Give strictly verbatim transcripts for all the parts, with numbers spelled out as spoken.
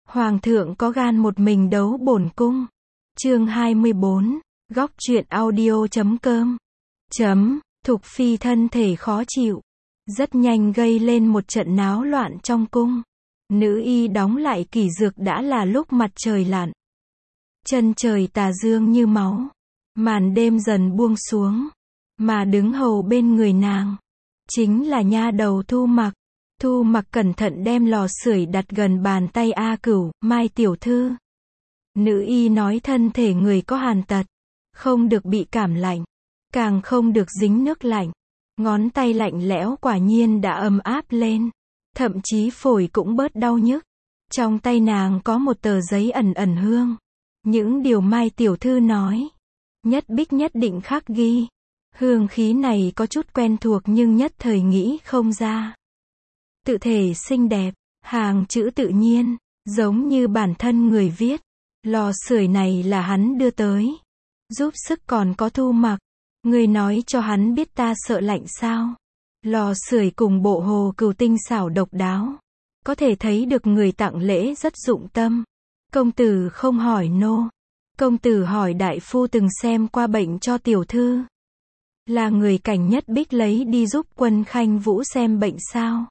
Hoàng thượng có gan một mình đấu bổn cung. Chương hai mươi bốn, góc truyện audio chấm com. Chấm, Thục Phi thân thể khó chịu. Rất nhanh gây lên một trận náo loạn trong cung. Nữ y đóng lại kỷ dược đã là lúc mặt trời lặn. Chân trời tà dương như máu. Màn đêm dần buông xuống. Mà đứng hầu bên người nàng chính là nha đầu Thu Mặc. Thu Mặc cẩn thận đem lò sưởi đặt gần bàn tay A Cửu, Mai tiểu thư. Nữ y nói thân thể người có hàn tật, không được bị cảm lạnh, càng không được dính nước lạnh. Ngón tay lạnh lẽo quả nhiên đã ấm áp lên, thậm chí phổi cũng bớt đau nhức. Trong tay nàng có một tờ giấy ẩn ẩn hương. Những điều Mai tiểu thư nói, Nhất Bích nhất định khắc ghi. Hương khí này có chút quen thuộc nhưng nhất thời nghĩ không ra. Tự thể xinh đẹp, hàng chữ tự nhiên, giống như bản thân người viết. Lò sưởi này là hắn đưa tới. Giúp sức còn có Thu Mặc. Người nói cho hắn biết ta sợ lạnh sao? Lò sưởi cùng bộ hồ cừu tinh xảo độc đáo. Có thể thấy được người tặng lễ rất dụng tâm. Công tử không hỏi nô. Công tử hỏi đại phu từng xem qua bệnh cho tiểu thư. Là người Cảnh Nhất Bích lấy đi giúp Quân Khanh Vũ xem bệnh sao?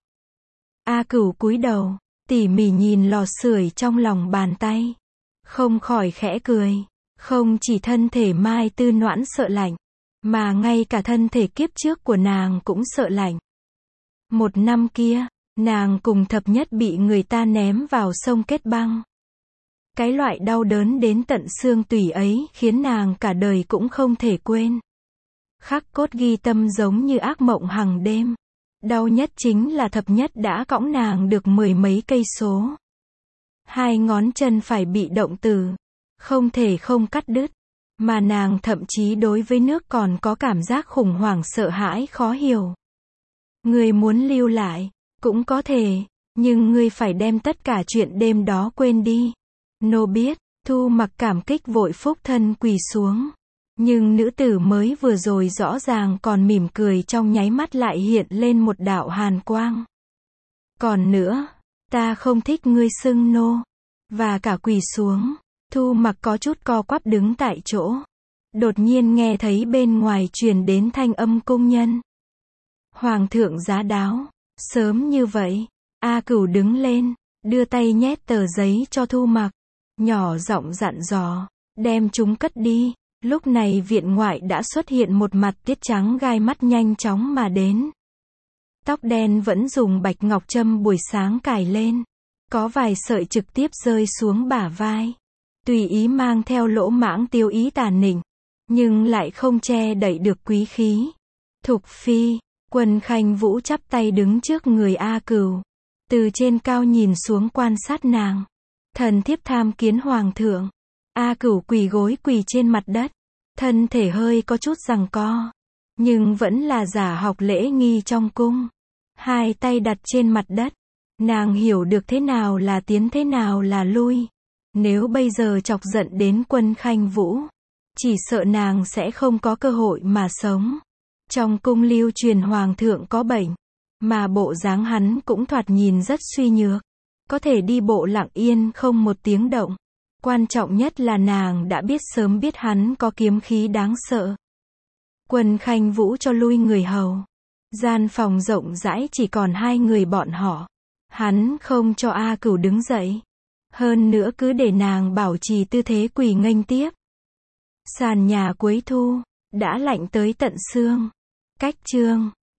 A Cửu cúi đầu, tỉ mỉ nhìn lò sưởi trong lòng bàn tay. Không khỏi khẽ cười. Không chỉ thân thể Mai Tư Noãn sợ lạnh, mà ngay cả thân thể kiếp trước của nàng cũng sợ lạnh. Một năm kia, nàng cùng Thập Nhất bị người ta ném vào sông kết băng. Cái loại đau đớn đến tận xương tủy ấy khiến nàng cả đời cũng không thể quên. Khắc cốt ghi tâm giống như ác mộng hằng đêm. Đau nhất chính là Thập Nhất đã cõng nàng được mười mấy cây số. Hai ngón chân phải bị động tử, không thể không cắt đứt. Mà nàng thậm chí đối với nước còn có cảm giác khủng hoảng sợ hãi khó hiểu. Ngươi muốn lưu lại, cũng có thể, nhưng ngươi phải đem tất cả chuyện đêm đó quên đi. Nô biết. Thu Mặc cảm kích vội phúc thân quỳ xuống. Nhưng nữ tử mới vừa rồi rõ ràng còn mỉm cười trong nháy mắt lại hiện lên một đạo hàn quang. Còn nữa, ta không thích ngươi xưng nô. Và cả quỳ xuống. Thu Mặc có chút co quắp đứng tại chỗ. Đột nhiên nghe thấy bên ngoài truyền đến thanh âm cung nhân. Hoàng thượng giá đáo. Sớm như vậy. A Cửu đứng lên, đưa tay nhét tờ giấy cho Thu Mặc. Nhỏ giọng dặn dò, đem chúng cất đi. Lúc này viện ngoại đã xuất hiện một mặt tiết trắng gai mắt nhanh chóng mà đến. Tóc đen vẫn dùng bạch ngọc châm buổi sáng cài lên. Có vài sợi trực tiếp rơi xuống bả vai. Tùy ý mang theo lỗ mãng tiêu ý tà nịnh. Nhưng lại không che đậy được quý khí. Thục Phi, Quân Khanh Vũ chắp tay đứng trước người A Cửu. Từ trên cao nhìn xuống quan sát nàng. Thần thiếp tham kiến hoàng thượng. A Cửu quỳ gối quỳ trên mặt đất. Thân thể hơi có chút giằng co. Nhưng vẫn là giả học lễ nghi trong cung. Hai tay đặt trên mặt đất. Nàng hiểu được thế nào là tiến thế nào là lui. Nếu bây giờ chọc giận đến Quân Khanh Vũ, chỉ sợ nàng sẽ không có cơ hội mà sống. Trong cung lưu truyền hoàng thượng có bệnh, mà bộ dáng hắn cũng thoạt nhìn rất suy nhược. Có thể đi bộ lặng yên không một tiếng động. Quan trọng nhất là nàng đã biết sớm biết hắn có kiếm khí đáng sợ. Quân Khanh Vũ cho lui người hầu. Gian phòng rộng rãi chỉ còn hai người bọn họ. Hắn không cho A Cửu đứng dậy. Hơn nữa cứ để nàng bảo trì tư thế quỳ nghênh tiếp. Sàn nhà cuối thu, đã lạnh tới tận xương. Cách chương